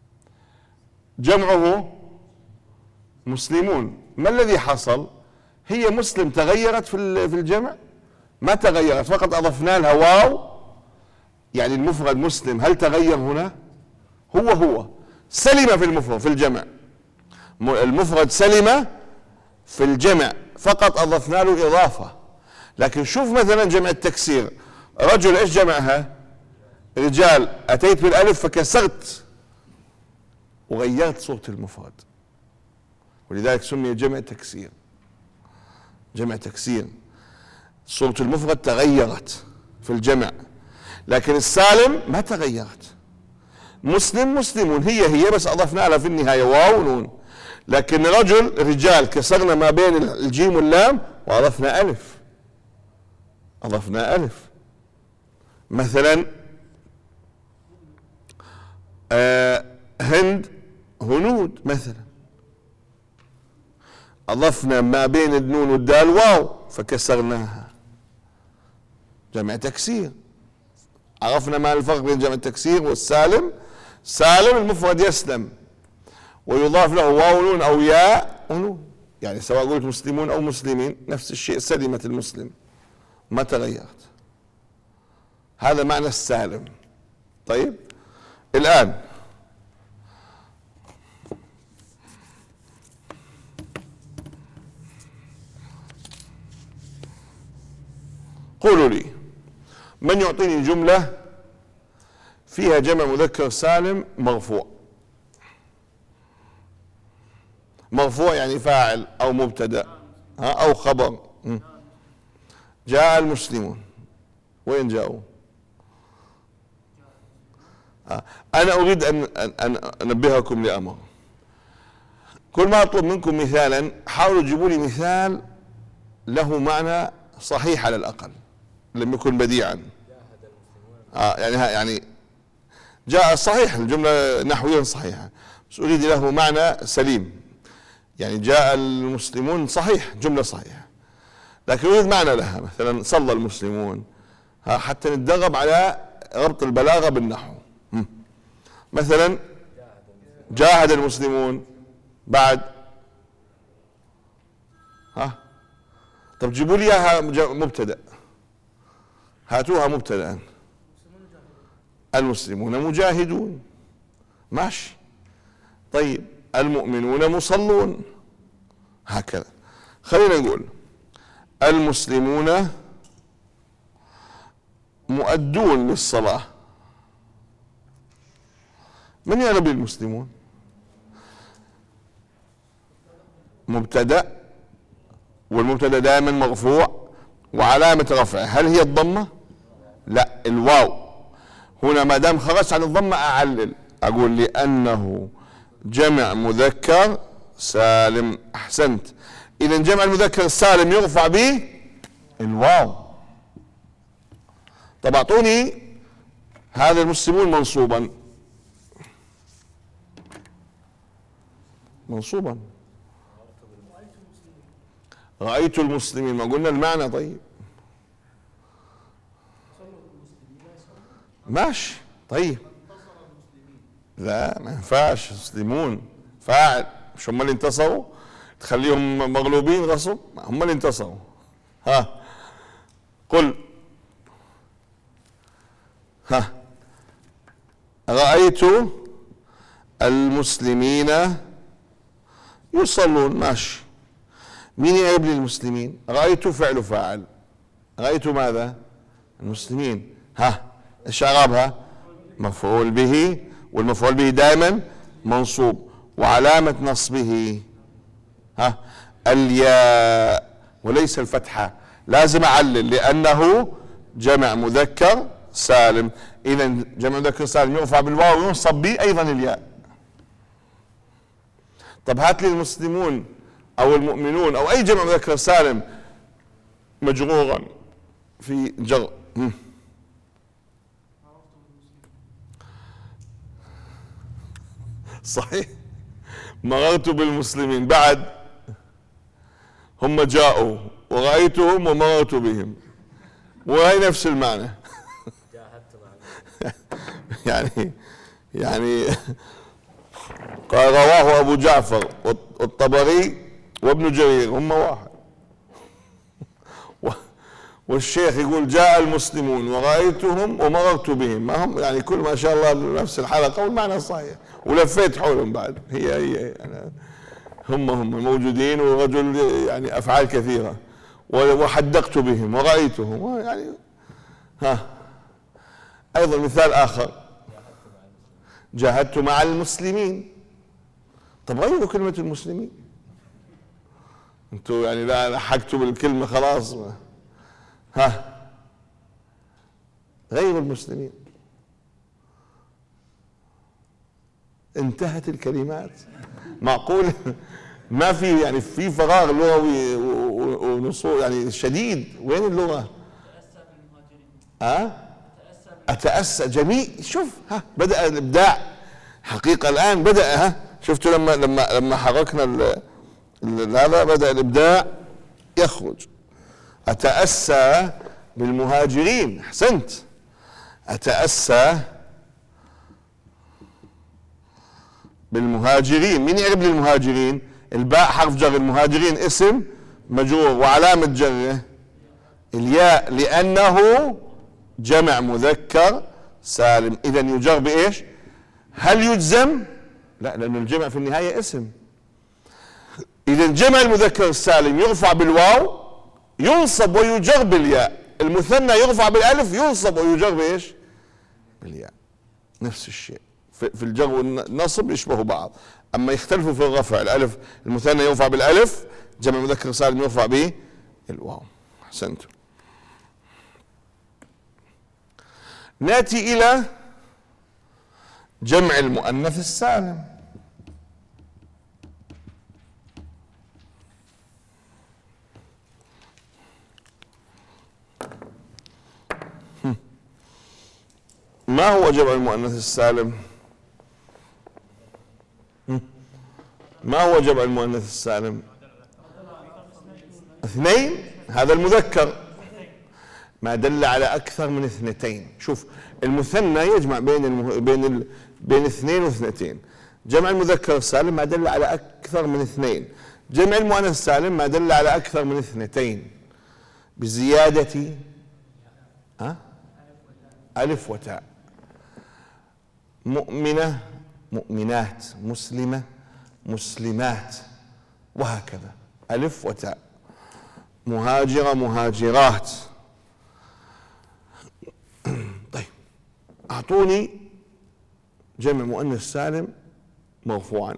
جمعه مسلمون، ما الذي حصل؟ هي مسلم تغيرت في في الجمع؟ ما تغيرت، فقط أضفنا لها واو. يعني المفرد مسلم هل تغير هنا؟ هو هو سلم في المفرد في الجمع، المفرد سلم في الجمع، فقط أضفنا له إضافة. لكن شوف مثلا جمع التكسير، رجل إيش جمعها؟ رجال. أتيت بالألف فكسرت وغيرت صورة المفرد، ولذلك سمي جمع تكسير. جمع تكسير صورة المفرد تغيرت في الجمع، لكن السالم ما تغيرت. مسلم مسلمون هي هي، بس أضفنا لها في النهاية واو ونون. لكن رجل رجال كسرنا ما بين الجيم واللام وأضفنا ألف، أضفنا ألف. مثلا آه هند هنود مثلا، أضفنا ما بين النون والدال واو فكسرناها. جمع تكسير. عرفنا ما الفرق بين جمع التكسير والسالم. سالم المفرد يسلم ويضاف له واو نون أو ياء ونون، يعني سواء قلت مسلمون أو مسلمين نفس الشيء، سلمت المسلم ما تغيرت. هذا معنى السالم. طيب الآن قولوا لي من يعطيني جملة فيها جمع مذكر سالم مرفوع. مرفوع يعني فاعل أو مبتدأ أو خبر. جاء المسلمون، وين جاءوا؟ أنا أريد أن أن أنبهكم لأمر. كل ما أطلب منكم مثالا حاولوا تجيبوا لي مثال له معنى صحيح على الأقل، لم يكن بديعا. آه يعني يعني جاء صحيح، الجملة نحويا صحيحة، بس أريد له معنى سليم. يعني جاء المسلمون صحيح، جملة صحيحة، لكن أريد معنى لها. مثلا صلى المسلمون، ها حتى نتدرب على ربط البلاغة بالنحو. مثلا جاهد المسلمون، بعد ها طب جيبوا لي اياها مبتدأ، هاتوها مبتدأ. المسلمون مجاهدون، ماشي. طيب المؤمنون مصلون، هكذا. خلينا نقول المسلمون مؤدون للصلاة. من يعرب المسلمون؟ مبتدأ، والمبتدأ دائما مرفوع، وعلامة رفعه هل هي الضمة؟ لا، الواو. هنا ما دام خرجت عن الضمة أعلل، أقول لأنه جمع مذكر سالم. أحسنت. إذا جمع المذكر السالم يرفع به الواو. طب أعطوني هذا المسلمون منصوبا، منصوبا. رأيت المسلمين، ما قلنا المعنى؟ طيب ماشي. طيب لا ما ينفعش، مسلمون فاعل، مش هم اللي انتصروا؟ تخليهم مغلوبين غصب؟ هم اللي انتصروا. ها قل ها رأيت المسلمين يصلون، ماشي. مين يعيب لي المسلمين؟ رأيت فعل فاعل، رأيت ماذا؟ المسلمين. ها ايش اعرابها؟ مفعول به، والمفعول به دائما منصوب، وعلامة نصبه ها الياء وليس الفتحة. لازم اعلل لانه جمع مذكر سالم. اذا جمع مذكر سالم يرفع بالواو وينصب به ايضا الياء. طب هات لي المسلمون او المؤمنون او اي جمع مذكر سالم مجرورا في جر. صحيح، مررت بالمسلمين، بعد هم جاءوا ورأيتهم ومررت بهم، وهي نفس المعنى. يعني يعني قال رواه أبو جعفر والطبري وابن جرير، هم واحد. والشيخ يقول جاء المسلمون ورأيتهم ومررت بهم، ما هم يعني كل ما شاء الله نفس الحلقة والمعنى صحيح، ولفيت حولهم بعد، هي هي يعني هم هم موجودين، ورجل يعني أفعال كثيرة، وحدقت بهم ورأيتهم يعني. ها أيضا مثال آخر، جاهدت مع المسلمين. طب غيروا كلمة المسلمين، انتوا يعني لا لحقتوا بالكلمة خلاص. ها غير المسلمين، انتهت الكلمات. معقول ما في يعني في فراغ لغوي ونصوص يعني شديد؟ وين اللغة؟ ها أتأسى جميل. شوف ها بدأ الإبداع حقيقة الآن، بدأ. ها شفتوا لما لما لما حركنا هذا بدأ الإبداع يخرج. أتأسى بالمهاجرين، أحسنت. أتأسى بالمهاجرين. مين يعرف لي المهاجرين؟ الباء حرف جر، المهاجرين اسم مجرور وعلامة جره الياء لأنه جمع مذكر سالم. إذا يجر بإيش؟ هل يجزم؟ لا، لأن الجمع في النهاية اسم. إذا جمع المذكر السالم يرفع بالواو ينصب ويجر بالياء، المثنى يرفع بالألف ينصب ويجر بإيش؟ بالياء. نفس الشيء في الجر والنصب يشبهوا بعض، أما يختلفوا في الرفع. الألف المثنى يرفع بالألف، جمع مذكر سالم يرفع بالواو. أحسنتم. نأتي إلى جمع المؤنث السالم. ما هو جمع المؤنث السالم؟ ما هو جمع المؤنث السالم؟ اثنين، هذا المذكر. ما دل على أكثر من اثنتين. شوف المثنى يجمع بين المه... بين ال... بين اثنين واثنتين. جمع المذكر السالم ما دل على أكثر من اثنين. جمع المؤنث السالم ما دل على أكثر من اثنتين بزيادة ها؟ ألف وتاء. مؤمنة مؤمنات، مسلمة مسلمات، وهكذا ألف وتاء. مهاجرة مهاجرات. طيب أعطوني جمع مؤنث سالم مرفوعا.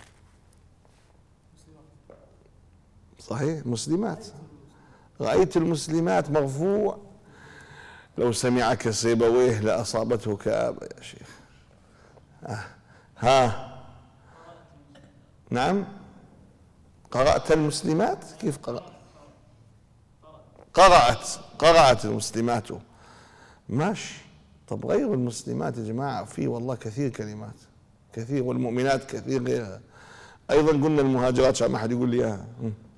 صحيح، مسلمات. رأيت المسلمات مرفوع، لو سمعك سيبويه لأصابته كآبة يا شيخ. ها, ها. نعم. قرأت المسلمات؟ كيف قرأت؟ قرأت قرأت المسلمات ماشي. طب غير المسلمات يا جماعة في والله كثير كلمات كثير، والمؤمنات كثير غيرها. أيضا قلنا المهاجرات عشان ما حد يقول لي إياها.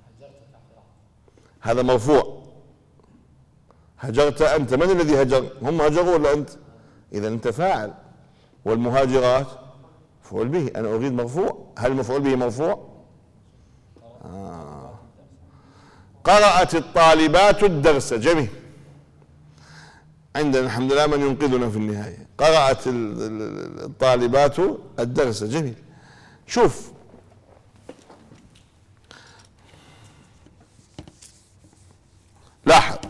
هذا مرفوع. هجرت أنت، من الذي هجر؟ هم هجروا ولا أنت؟ إذا أنت فاعل. والمهاجرات مفعول به، أنا أريد مرفوع. هل المفعول به مرفوع؟ آه. قرأت الطالبات الدرس. جميل، عندنا الحمد لله من ينقذنا في النهاية. قرأت الطالبات الدرس. جميل. شوف لاحظ،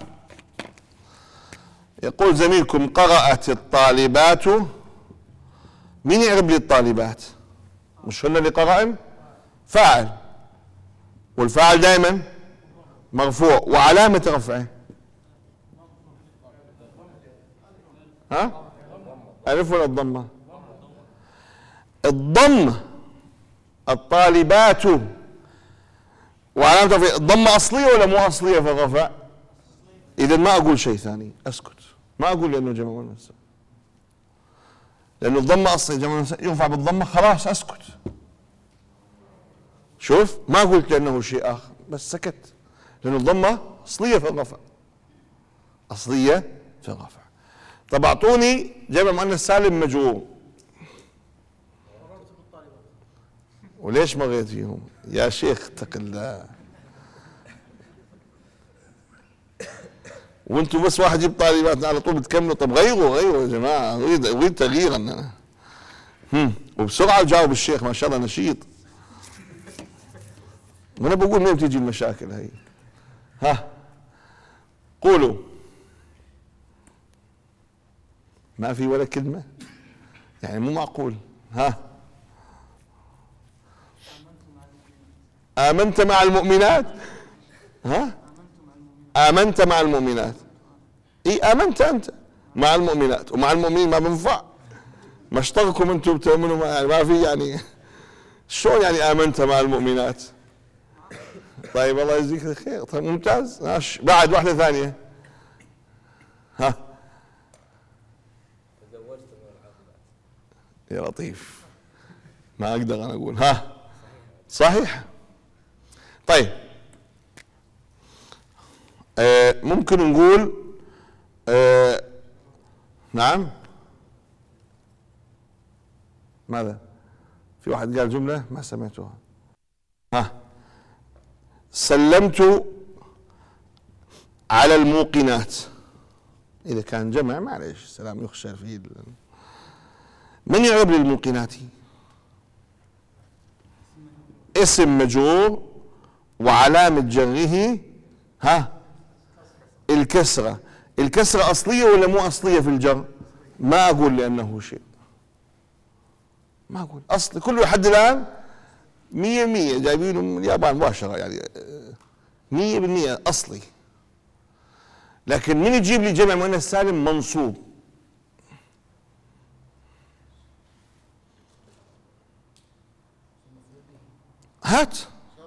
يقول زميلكم قرأت الطالبات. مين يعرف لي الطالبات؟ مش هن اللي قرأن؟ فاعل، والفاعل دائما مرفوع، وعلامة رفعه ها؟ ألف ولا الضمة؟ الضمة. الطالبات وعلامة رفعه الضمة أصلية ولا مو أصلية في الرفع؟ إذا ما أقول شيء ثاني، أسكت، ما أقول لأنه جمع مؤنث، لأنه الضمة أصلية، جمع مؤنث يرفع بالضمة، خلاص أسكت. شوف ما قلت لأنه شيء آخر، بس سكت، لأنه الضمة أصلية في الرفع، أصلية في الرفع. طب أعطوني جمع مؤنث سالم مجرور. وليش مريت فيهم يا شيخ؟ اتق الله. وانتم بس واحد يجيب طالبات على طول بتكملوا. طب غيروا غيروا يا جماعه، اريد اريد تغييرا انا. هم وبسرعه جاوب الشيخ ما شاء الله نشيط. وانا بقول منين بتيجي المشاكل هي؟ ها قولوا. ما في ولا كلمه يعني مو معقول. ها آمنت مع المؤمنات. ها آمنت مع المؤمنات. اي آمنت انت مع المؤمنات، ومع المؤمنين ما بنفع. ما اشتركوا انتم بتؤمنوا يعني ما في يعني شلون يعني آمنت مع المؤمنات؟ طيب الله يجزيك الخير. طيب ممتاز. ماشي بعد واحدة ثانية. ها تزوجت من العاقبات. يا لطيف ما اقدر انا اقول. ها صحيح. طيب آه ممكن نقول آه نعم. ماذا؟ في واحد قال جملة ما سمعتها. ها سلمت على الموقنات. إذا كان جمع معلش سلام يخشى فيه. من يعرب للموقنات؟ اسم مجرور وعلامة جره ها الكسرة. الكسرة أصلية ولا مو أصلية في الجر؟ ما أقول لأنه شيء، ما أقول أصلي. كله لحد الآن مية مية جايبينه من اليابان مباشرة يعني مية بالمية أصلي. لكن من يجيب لي جمع مؤنث سالم منصوب؟ هات.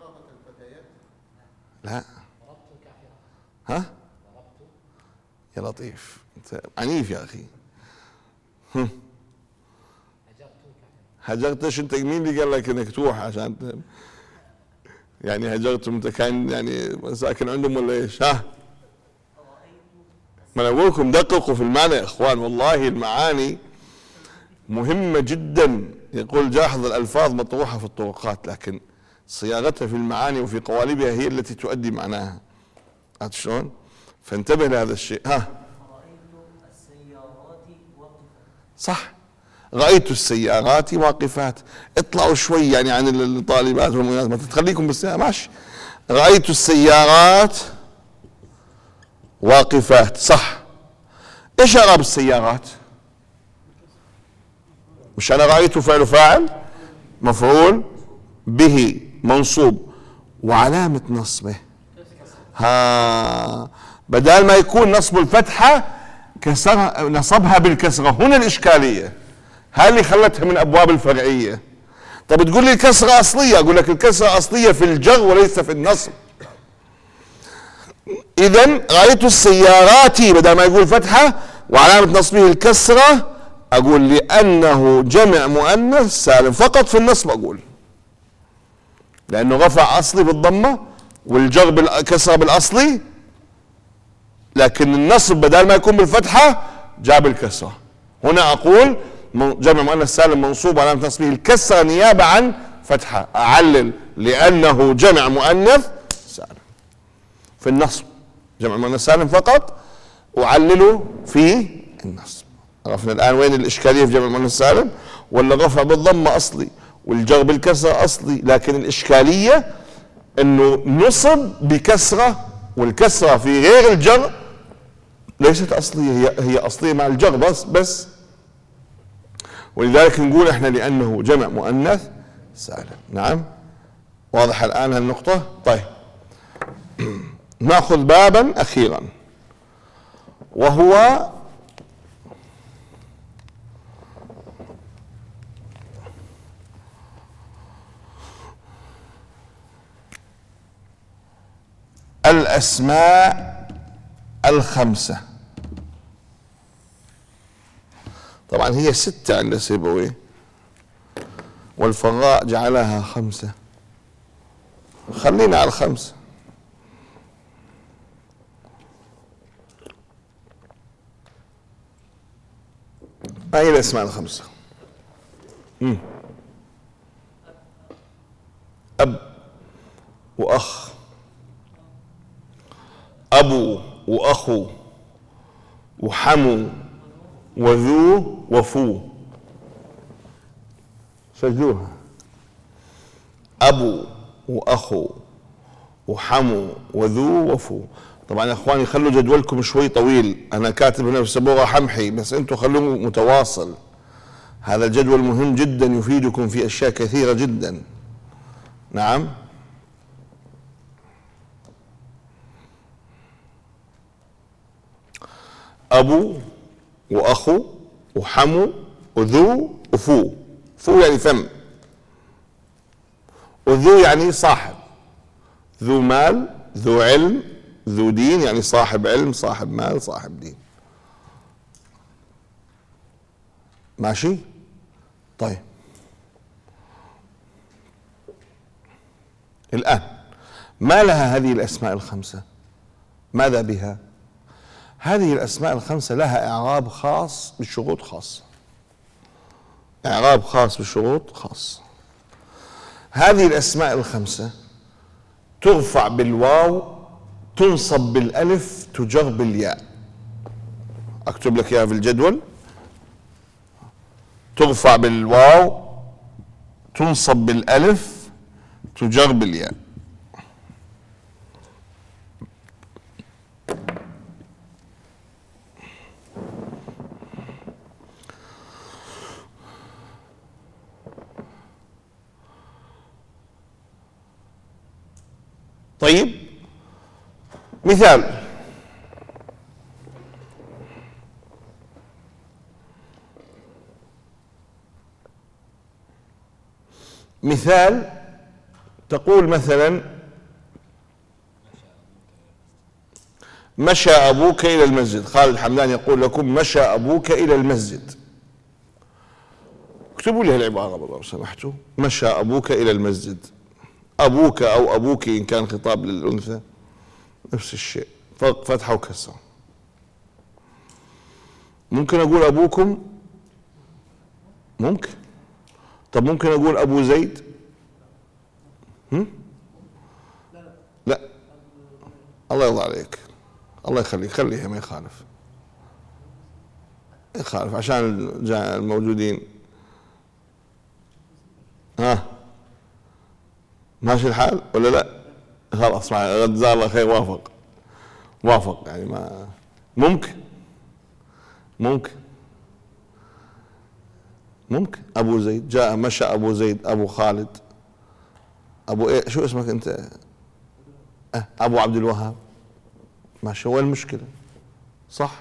لا ها يا لطيف انت عنيف يا اخي. هجرتش انت؟ مين اللي قال لك انك تروح عشان يعني هجرتم انت كان يعني ساكن عندهم ولا ايش؟ ها ما انا اقول لكم دققوا في المعنى يا اخوان، والله المعاني مهمة جدا. يقول جاحظ الالفاظ مطروحة في الطرقات، لكن صياغتها في المعاني وفي قوالبها هي التي تؤدي معناها. عرفت شلون؟ فانتبه لهذا الشيء. ها رأيت السيارات واقفة. صح، رأيت السيارات واقفات. اطلعوا شوي يعني عن الطالبات والمؤمنات، ما تخليكم بالسيارة ماشي. رأيت السيارات واقفات صح. ايش اعراب السيارات؟ مش انا رأيت فعل فاعل مفعول به منصوب وعلامة نصبه ها بدال ما يكون نصب الفتحة كسر نصبها بالكسرة. هنا الإشكالية، هاي اللي خلتها من أبواب الفرعية. طب تقول لي الكسرة أصلية، أقول لك الكسرة أصلية في الجر وليس في النصب. إذن رأيت السيارات بدل ما يقول فتحة وعلامة نصبه الكسرة، أقول لأنه جمع مؤنث سالم. فقط في النصب أقول لأنه رفع أصلي بالضمة والجر بالكسرة بالأصلي، لكن النصب بدل ما يكون بالفتحة جاب الكسرة. هنا أقول جمع مؤنث سالم منصوب وعلامة نصبه الكسرة نيابة عن فتحة. أعلل لأنه جمع مؤنث سالم في النصب، جمع مؤنث سالم فقط، وعلله في النصب. عرفنا الآن وين الإشكالية في جمع مؤنث سالم؟ ولا رفع بالضمة أصلي والجر بالكسرة أصلي، لكن الإشكالية أنه نصب بكسرة والكسرة في غير الجر ليست أصلية، هي هي أصلية مع الجر بس بس ولذلك نقول احنا لأنه جمع مؤنث سالم. نعم واضح الآن هالنقطة؟ طيب نأخذ بابا أخيرا وهو الأسماء الخمسة. طبعا هي ستة عند سيبويه والفراء جعلها خمسة، خلينا على الخمسة. ما هي الأسماء الخمسة؟ مم. أب وأخ، أبو وأخو، وحمو وذو وفو. سجلوها. أبو وأخو وحمو وذو وفو. طبعا يا اخواني خلوا جدولكم شوي طويل، انا كاتب هنا في سبوره حمحي، بس انتم خلوه متواصل. هذا الجدول مهم جدا يفيدكم في اشياء كثيره جدا. نعم. ابو واخو وحمو وذو وفو. فو يعني فم، وذو يعني صاحب. ذو مال، ذو علم، ذو دين، يعني صاحب علم، صاحب مال، صاحب دين. ماشي؟ طيب الآن ما لها هذه الأسماء الخمسة؟ ماذا بها؟ هذه الأسماء الخمسة لها إعراب خاص بشروط خاصة. إعراب خاص بشروط خاصة. هذه الأسماء الخمسة ترفع بالواو، تنصب بالألف، تجر بالياء. أكتب لك إياها في الجدول. ترفع بالواو، تنصب بالألف، تجر بالياء. طيب مثال: مثال تقول مثلا: مشى أبوك إلى المسجد. خالد حمدان يقول لكم: مشى أبوك إلى المسجد. اكتبوا لي العبارة لو سمحتوا. مشى أبوك إلى المسجد. أبوك أو أبوك إن كان خطاب للأنثى نفس الشيء، فرق فتحة وكسرة. ممكن أقول أبوكم؟ ممكن. طب ممكن أقول أبو زيد؟ هم؟ لا. الله يرضى عليك، الله يخليك، خليها ما يخالف، يخالف عشان الموجودين. ها ماشي الحال ولا لا؟ خلاص جزاه الله خير، وافق وافق يعني ما ممكن ممكن ممكن. ابو زيد جاء، مشى ابو زيد، ابو خالد، ابو ايه، شو اسمك انت؟ أه ابو عبد الوهاب. ماشي، هو المشكله صح.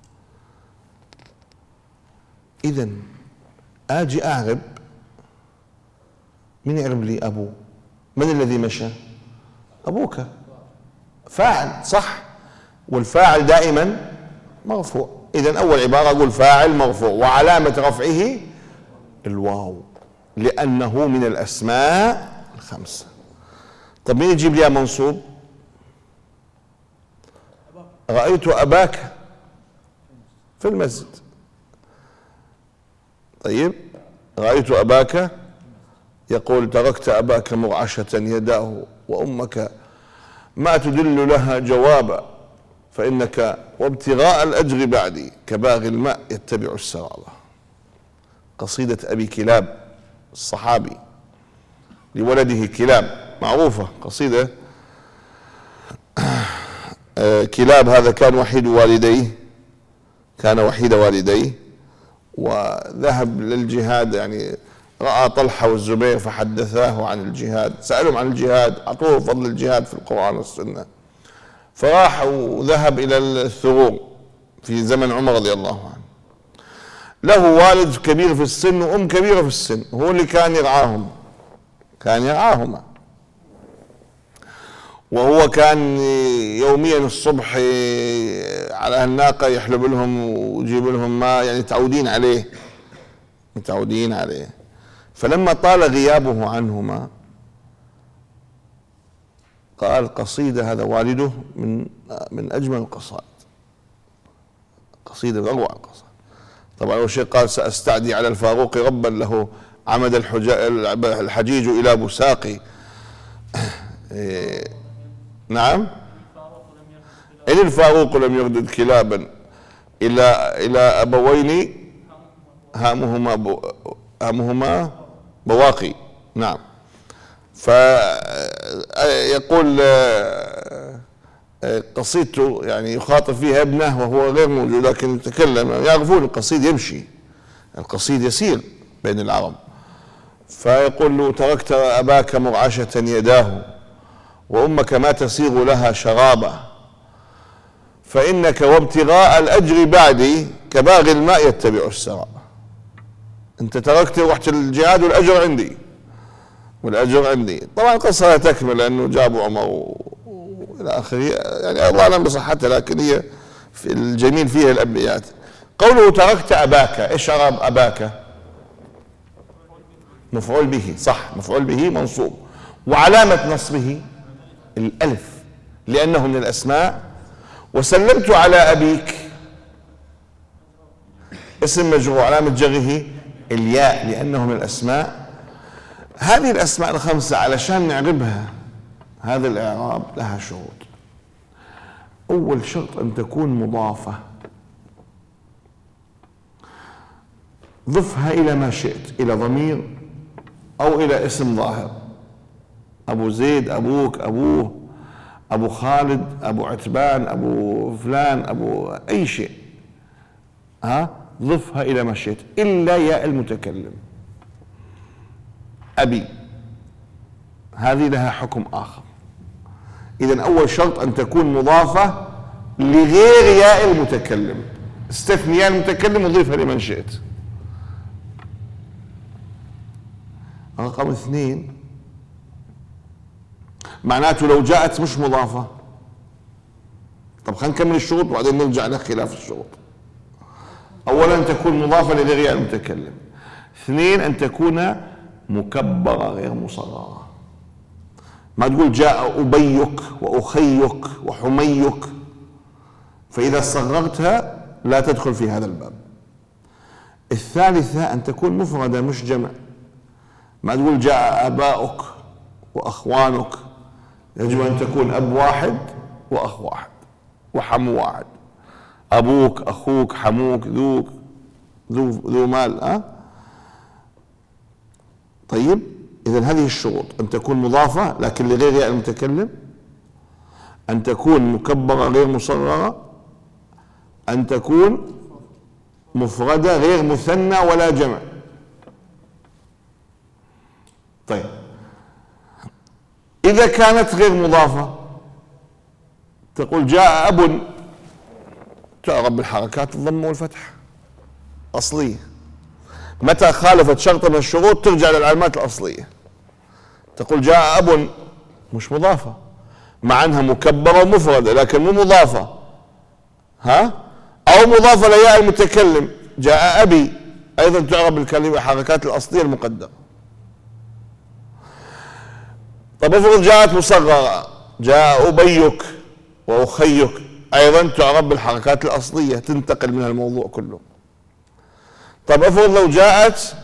اذا اجي اعرب، من يعرب لي ابو؟ من الذي مشى؟ ابوك، فاعل صح، والفاعل دائما مرفوع. اذا اول عباره اقول فاعل مرفوع وعلامه رفعه الواو لانه من الاسماء الخمسه. طب مين يجيب لي منصوب؟ رايت اباك في المسجد. طيب رايت اباك، يقول: تركت اباك مرعشه يداه وامك ما تدل لها جوابا، فانك وابتغاء الاجر بعدي كباغي الماء يتبع السراب. قصيده ابي كلاب الصحابي لولده كلاب، معروفه قصيده. كلاب هذا كان وحيد والديه، كان وحيد والديه وذهب للجهاد، يعني رأى طلحة والزبير فحدثاه عن الجهاد، سألهم عن الجهاد، أعطوه فضل الجهاد في القرآن والسنة، فراح وذهب إلى الثغور في زمن عمر رضي الله عنه. له والد كبير في السن وأم كبيرة في السن، هو اللي كان يرعاهم، كان يرعاهما. وهو كان يوميا الصبح على الناقة يحلب لهم ويجيب لهم ماء، يعني متعودين عليه متعودين عليه. فلما طال غيابه عنهما قال قصيدة، هذا والده من من أجمل القصائد، قصيدة أروع القصائد. طبعا أول شيء قال: سأستعدي على الفاروق ربا له عمد الحجيج إلى بساقي. نعم. إن الفاروق لم يردد كلابا إلى إلى أبوين هامهما بو هامهما بواقي. نعم. فيقول قصيدته يعني يخاطب فيها ابنه وهو غير موجود، لكن يتكلم، يعرفون القصيد يمشي، القصيد يسير بين العرب. فيقول له: تركت أباك مرعشة يداه وأمك ما تسيغ لها شرابا، فإنك وابتغاء الأجر بعدي كباغي الماء يتبع السراب. أنت تركت ورحت الجهاد والأجر عندي، والأجر عندي. طبعا القصة لا تكمل لأنه جابوا عمر وإلى آخره، يعني الله أعلم بصحتها، لكن هي في الجميل فيها الأبيات. قوله تركت أباك، إيش أعراب أباك؟ مفعول به، صح، مفعول به منصوب، وعلامة نصبه الألف لأنه من الأسماء. وسلمت على أبيك اسم مجرور، علامة جره الياء لأنه من الأسماء. هذه الأسماء الخمسة علشان نعربها هذا الإعراب لها شروط. أول شرط أن تكون مضافة، ضفها إلى ما شئت، إلى ضمير أو إلى اسم ظاهر، أبو زيد، أبوك، أبوه، أبو خالد، أبو عتبان، أبو فلان، أبو أي شيء، ها ضفها إلى ما شئت إلا ياء المتكلم. أبي هذه لها حكم آخر. إذن أول شرط أن تكون مضافة لغير ياء المتكلم، استثني ياء المتكلم وضيفها لمن شئت. رقم اثنين، معناته لو جاءت مش مضافة، طب خلينا نكمل الشروط وبعدين نرجع لخلاف الشروط. أولا أن تكون مضافة لغير ياء المتكلم. اثنين، أن تكون مكبرة غير مصغرة. ما تقول جاء أبيك وأخيك وحميك، فإذا صغرتها لا تدخل في هذا الباب. الثالثة أن تكون مفردة مش جمع. ما تقول جاء آباؤك وأخوانك، يجب أن تكون أب واحد وأخ واحد وحم واحد، أبوك، أخوك، حموك، ذوك، ذو ذو مال. أه؟ طيب، إذن هذه الشروط: أن تكون مضافة لكن لغير ياء المتكلم، أن تكون مكبرة غير مصغرة، أن تكون مفردة غير مثنى ولا جمع. طيب، إذا كانت غير مضافة تقول جاء أب، تعرب بالحركات الضم والفتح أصلية. متى خالفت شرط من الشروط ترجع للعلامات الأصلية. تقول جاء أب مش مضافة، مع أنها مكبرة ومفردة لكن مو مضافة، ها؟ أو مضافة لياء المتكلم، جاء أبي، أيضا تعرب الكلمة الحركات الأصلية المقدرة. طب افرض جاءت مصغرة، جاء أبيك وأخيك، أيضا تعرب بالحركات الأصلية، تنتقل من الموضوع كله. طب افرض لو جاءت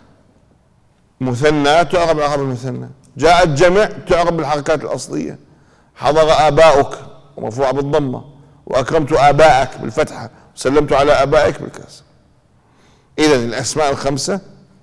مثنى تعرب بالعرب المثنى، جاءت جمع تعرب بالحركات الأصلية. حضر آباؤك مرفوعة بالضمة، وأكرمت آبائك بالفتحة، وسلمت على آبائك بالكسر. إذن الأسماء الخمسة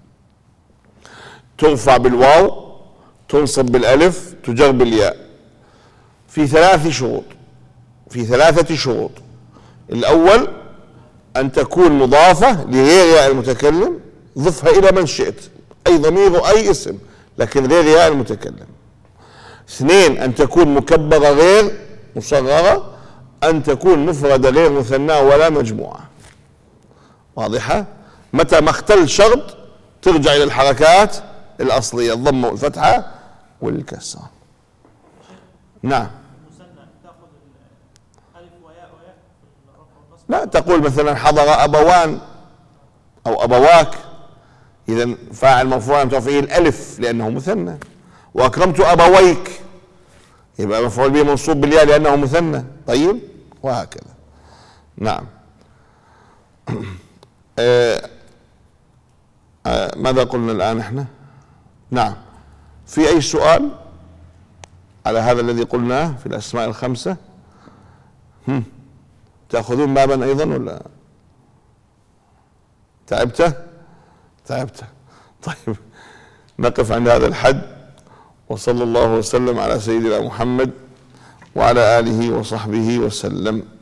ترفع بالواو، تنصب بالألف، تجر بالياء، في ثلاث شروط، في ثلاثة شروط. الأول أن تكون مضافة لغير ياء المتكلم، ضفها إلى من شئت، أي ضمير وأي اسم، لكن غير ياء المتكلم. اثنين، أن تكون مكبرة غير مصغرة، أن تكون مفردة غير مثنى ولا مجموعة. واضحة؟ متى ما اختل شرط ترجع إلى الحركات الأصلية، الضمة والفتحة والكسرة. نعم. لا، تقول مثلا حضر أبوان أو أبواك، إذا فاعل مرفوع علامة رفعه الألف لأنه مثنى. وأكرمت أبويك يبقى مفعول به منصوب بالياء لأنه مثنى. طيب، وهكذا. نعم. آه آه ماذا قلنا الآن احنا؟ نعم. في أي سؤال على هذا الذي قلناه في الأسماء الخمسة؟ هم. تأخذون بابا أيضا ولا؟ تعبت تعبت طيب نقف عند هذا الحد، وصلى الله وسلم على سيدنا محمد وعلى آله وصحبه وسلم.